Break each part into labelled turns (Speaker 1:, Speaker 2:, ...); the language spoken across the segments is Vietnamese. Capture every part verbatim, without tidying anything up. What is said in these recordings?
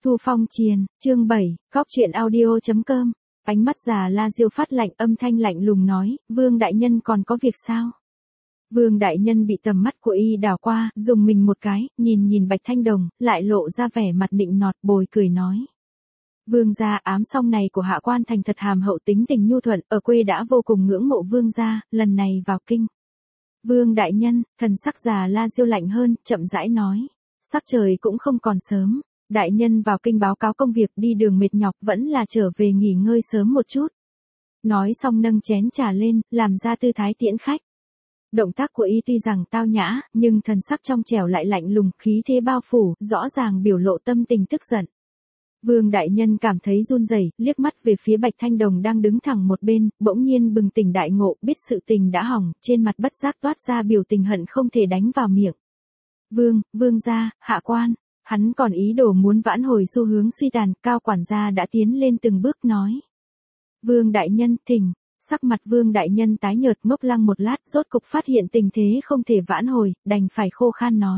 Speaker 1: Thu Phong Triền, chương bảy, Góc Chuyện Audio.com. Ánh mắt Già La Diêu phát lạnh, âm thanh lạnh lùng nói, Vương đại nhân còn có việc sao? Vương đại nhân bị tầm mắt của y đảo qua, dùng mình một cái, nhìn nhìn Bạch Thanh Đồng, lại lộ ra vẻ mặt nịnh nọt, bồi cười nói. Vương gia, ám song này của hạ quan thành thật hàm hậu, tính tình nhu thuận, ở quê đã vô cùng ngưỡng mộ vương gia, lần này vào kinh. Vương đại nhân, thần sắc Già La Diêu lạnh hơn, chậm rãi nói. Sắc trời cũng không còn sớm, đại nhân vào kinh báo cáo công việc, đi đường mệt nhọc, vẫn là trở về nghỉ ngơi sớm một chút. Nói xong nâng chén trà lên, làm ra tư thái tiễn khách. Động tác của y tuy rằng tao nhã, nhưng thần sắc trong trẻo lại lạnh lùng, khí thế bao phủ, rõ ràng biểu lộ tâm tình tức giận. Vương đại nhân cảm thấy run rẩy, liếc mắt về phía Bạch Thanh Đồng đang đứng thẳng một bên, bỗng nhiên bừng tỉnh đại ngộ, biết sự tình đã hỏng, trên mặt bất giác toát ra biểu tình hận không thể đánh vào miệng. Vương, vương gia, hạ quan, hắn còn ý đồ muốn vãn hồi xu hướng suy tàn, cao quản gia đã tiến lên từng bước nói. Vương đại nhân, thỉnh, sắc mặt vương đại nhân tái nhợt, ngốc lăng một lát, rốt cục phát hiện tình thế không thể vãn hồi, đành phải khô khan nói.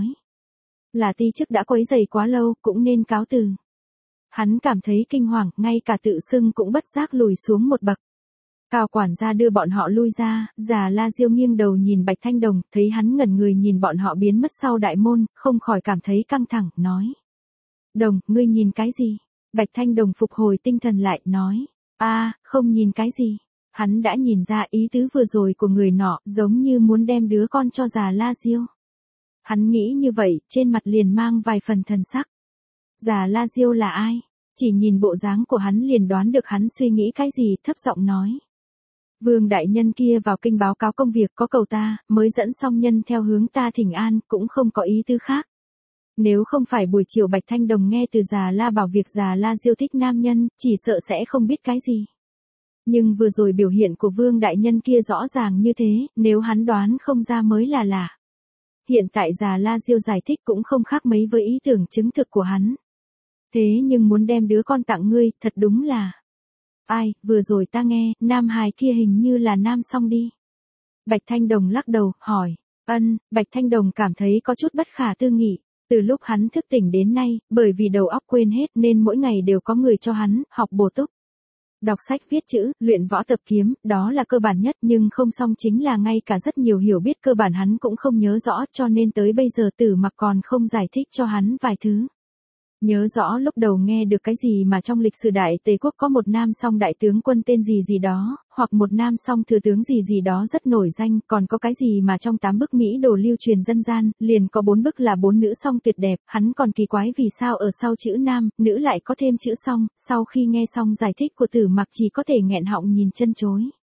Speaker 1: Là ti chức đã quấy rầy quá lâu, cũng nên cáo từ. Hắn cảm thấy kinh hoàng, ngay cả tự xưng cũng bất giác lùi xuống một bậc. Cao quản gia đưa bọn họ lui ra, Già La Diêu nghiêng đầu nhìn Bạch Thanh Đồng, thấy hắn ngẩn người nhìn bọn họ biến mất sau đại môn, không khỏi cảm thấy căng thẳng, nói. Đồng, ngươi nhìn cái gì? Bạch Thanh Đồng phục hồi tinh thần lại, nói. A, không nhìn cái gì. Hắn đã nhìn ra ý tứ vừa rồi của người nọ, giống như muốn đem đứa con cho Già La Diêu. Hắn nghĩ như vậy, trên mặt liền mang vài phần thần sắc. Già La Diêu là ai? Chỉ nhìn bộ dáng của hắn liền đoán được hắn suy nghĩ cái gì, thấp giọng nói. Vương đại nhân kia vào kinh báo cáo công việc, có cầu ta, mới dẫn song nhân theo hướng ta thỉnh an, cũng không có ý tư khác. Nếu không phải buổi chiều Bạch Thanh Đồng nghe từ Già La bảo việc Già La Diêu thích nam nhân, chỉ sợ sẽ không biết cái gì. Nhưng vừa rồi biểu hiện của vương đại nhân kia rõ ràng như thế, nếu hắn đoán không ra mới là lạ. Hiện tại Già La Diêu giải thích cũng không khác mấy với ý tưởng chứng thực của hắn. Thế nhưng muốn đem đứa con tặng ngươi, thật đúng là... Ai, vừa rồi ta nghe, nam hài kia hình như là nam song đi. Bạch Thanh Đồng lắc đầu, hỏi. Ân, Bạch Thanh Đồng cảm thấy có chút bất khả tư nghị. Từ lúc hắn thức tỉnh đến nay, bởi vì đầu óc quên hết nên mỗi ngày đều có người cho hắn, học bổ túc. Đọc sách viết chữ, luyện võ tập kiếm, đó là cơ bản nhất, nhưng không xong chính là ngay cả rất nhiều hiểu biết cơ bản hắn cũng không nhớ rõ, cho nên tới bây giờ Tử Mặc còn không giải thích cho hắn vài thứ. Nhớ rõ lúc đầu nghe được cái gì mà trong lịch sử Đại Tề quốc có một nam song đại tướng quân tên gì gì đó, hoặc một nam song thừa tướng gì gì đó rất nổi danh, còn có cái gì mà trong tám bức Mỹ đồ lưu truyền dân gian, liền có bốn bức là bốn nữ song tuyệt đẹp, hắn còn kỳ quái vì sao ở sau chữ nam, nữ lại có thêm chữ song, sau khi nghe xong giải thích của Tử Mặc chỉ có thể nghẹn họng nhìn chân chối.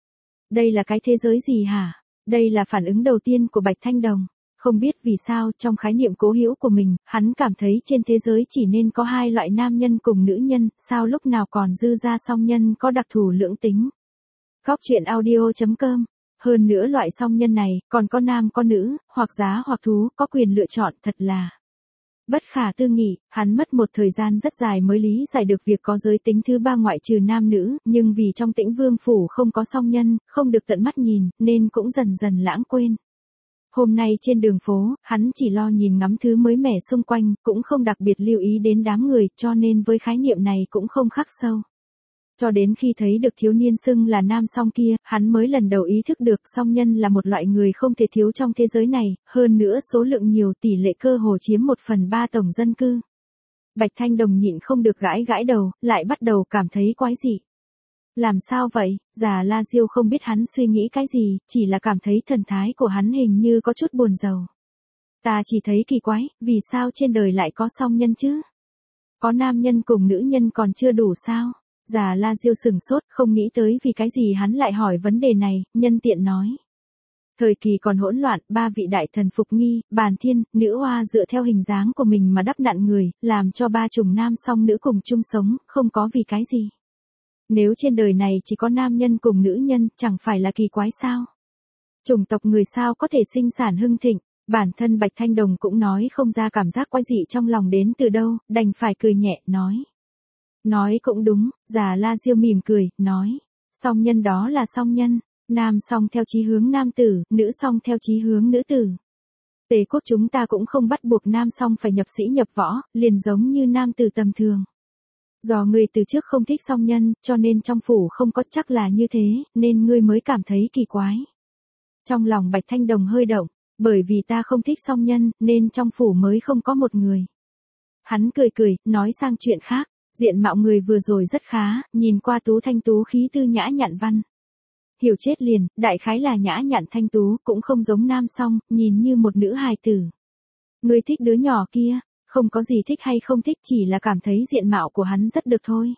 Speaker 1: Đây là cái thế giới gì hả? Đây là phản ứng đầu tiên của Bạch Thanh Đồng. Không biết vì sao, trong khái niệm cố hữu của mình, hắn cảm thấy trên thế giới chỉ nên có hai loại nam nhân cùng nữ nhân, sao lúc nào còn dư ra song nhân có đặc thù lưỡng tính. Góc Chuyện Audio.com. Hơn nữa loại song nhân này, còn có nam có nữ, hoặc giá hoặc thú, có quyền lựa chọn, thật là bất khả tư nghị. Hắn mất một thời gian rất dài mới lý giải được việc có giới tính thứ ba ngoại trừ nam nữ, nhưng vì trong Tĩnh Vương phủ không có song nhân, không được tận mắt nhìn, nên cũng dần dần lãng quên. Hôm nay trên đường phố, hắn chỉ lo nhìn ngắm thứ mới mẻ xung quanh, cũng không đặc biệt lưu ý đến đám người, cho nên với khái niệm này cũng không khắc sâu. Cho đến khi thấy được thiếu niên xưng là nam song kia, hắn mới lần đầu ý thức được song nhân là một loại người không thể thiếu trong thế giới này, hơn nữa số lượng nhiều, tỷ lệ cơ hồ chiếm một phần ba tổng dân cư. Bạch Thanh Đồng nhịn không được gãi gãi đầu, lại bắt đầu cảm thấy quái dị. Làm sao vậy? Già La Diêu không biết hắn suy nghĩ cái gì, chỉ là cảm thấy thần thái của hắn hình như có chút buồn rầu. Ta chỉ thấy kỳ quái, vì sao trên đời lại có song nhân chứ? Có nam nhân cùng nữ nhân còn chưa đủ sao? Già La Diêu sừng sốt, không nghĩ tới vì cái gì hắn lại hỏi vấn đề này, nhân tiện nói. Thời kỳ còn hỗn loạn, ba vị đại thần Phục Nghi, Bàn Thiên, Nữ Hoa dựa theo hình dáng của mình mà đắp nặn người, làm cho ba chủng nam song nữ cùng chung sống, không có vì cái gì. Nếu trên đời này chỉ có nam nhân cùng nữ nhân, chẳng phải là kỳ quái sao? Chủng tộc người sao có thể sinh sản hưng thịnh? Bản thân Bạch Thanh Đồng cũng nói không ra cảm giác quái dị trong lòng đến từ đâu, đành phải cười nhẹ, nói. Nói cũng đúng, Già La Diêu mỉm cười, nói. Song nhân đó là song nhân, nam song theo chí hướng nam tử, nữ song theo chí hướng nữ tử. Tề quốc chúng ta cũng không bắt buộc nam song phải nhập sĩ nhập võ, liền giống như nam tử tầm thường. Do ngươi từ trước không thích song nhân, cho nên trong phủ không có, chắc là như thế, nên ngươi mới cảm thấy kỳ quái. Trong lòng Bạch Thanh Đồng hơi động, bởi vì ta không thích song nhân, nên trong phủ mới không có một người. Hắn cười cười, nói sang chuyện khác, diện mạo người vừa rồi rất khá, nhìn qua tú thanh tú khí tư nhã nhặn văn. Hiểu chết liền, đại khái là nhã nhặn thanh tú, cũng không giống nam song, nhìn như một nữ hài tử. Ngươi thích đứa nhỏ kia, không có gì thích hay không thích, chỉ là cảm thấy diện mạo của hắn rất được thôi.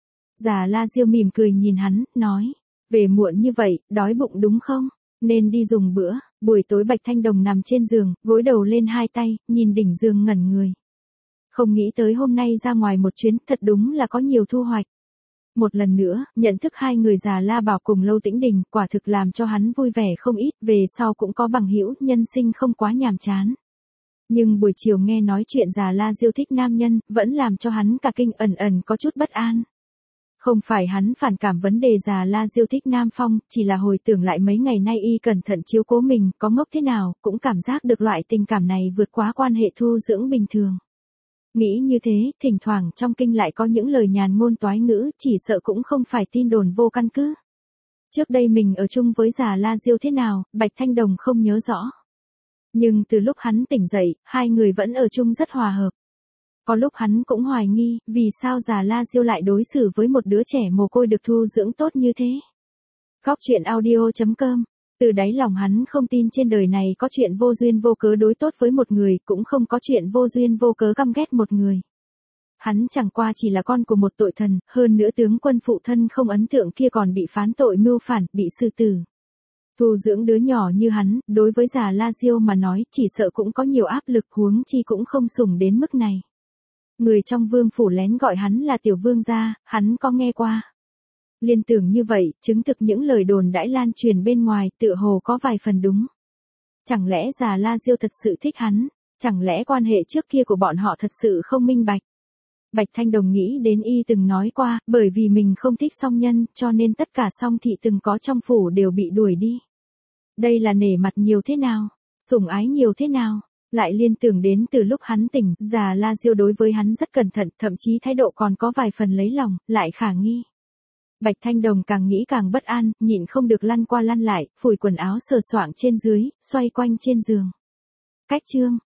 Speaker 1: Già La Diêu mỉm cười nhìn hắn, nói, về muộn như vậy, đói bụng đúng không? Nên đi dùng bữa. Buổi tối Bạch Thanh Đồng nằm trên giường, gối đầu lên hai tay, nhìn đỉnh giường ngẩn người. Không nghĩ tới hôm nay ra ngoài một chuyến, thật đúng là có nhiều thu hoạch. Một lần nữa, nhận thức hai người già La Bảo cùng Lâu Tĩnh Đình, quả thực làm cho hắn vui vẻ không ít, về sau cũng có bằng hữu, nhân sinh không quá nhàm chán. Nhưng buổi chiều nghe nói chuyện già La Diêu thích nam nhân, vẫn làm cho hắn cả kinh, ẩn ẩn có chút bất an. Không phải hắn phản cảm vấn đề già La Diêu thích Nam Phong, chỉ là hồi tưởng lại mấy ngày nay y cẩn thận chiếu cố mình, có ngốc thế nào, cũng cảm giác được loại tình cảm này vượt quá quan hệ thu dưỡng bình thường. Nghĩ như thế, thỉnh thoảng trong kinh lại có những lời nhàn ngôn toái ngữ, chỉ sợ cũng không phải tin đồn vô căn cứ. Trước đây mình ở chung với già La Diêu thế nào, Bạch Thanh Đồng không nhớ rõ. Nhưng từ lúc hắn tỉnh dậy, hai người vẫn ở chung rất hòa hợp. Có lúc hắn cũng hoài nghi, vì sao già La Diêu lại đối xử với một đứa trẻ mồ côi được thu dưỡng tốt như thế. Góc chuyện audio chấm com. Từ đáy lòng hắn không tin trên đời này có chuyện vô duyên vô cớ đối tốt với một người, cũng không có chuyện vô duyên vô cớ căm ghét một người. Hắn chẳng qua chỉ là con của một tội thần, hơn nữa tướng quân phụ thân không ấn tượng kia còn bị phán tội mưu phản, bị xử tử. Thu dưỡng đứa nhỏ như hắn, đối với già La Diêu mà nói, chỉ sợ cũng có nhiều áp lực, huống chi cũng không sủng đến mức này. Người trong vương phủ lén gọi hắn là tiểu vương gia, hắn có nghe qua. Liên tưởng như vậy, chứng thực những lời đồn đãi lan truyền bên ngoài, tựa hồ có vài phần đúng. Chẳng lẽ già La Diêu thật sự thích hắn, chẳng lẽ quan hệ trước kia của bọn họ thật sự không minh bạch. Bạch Thanh Đồng nghĩ đến y từng nói qua, bởi vì mình không thích song nhân, cho nên tất cả song thị từng có trong phủ đều bị đuổi đi. Đây là nể mặt nhiều thế nào, sủng ái nhiều thế nào. Lại liên tưởng đến từ lúc hắn tỉnh, già La Diêu đối với hắn rất cẩn thận, thậm chí thái độ còn có vài phần lấy lòng, lại khả nghi. Bạch Thanh Đồng càng nghĩ càng bất an, nhịn không được lăn qua lăn lại, phủi quần áo sờ soạng trên dưới, xoay quanh trên giường. Cách chương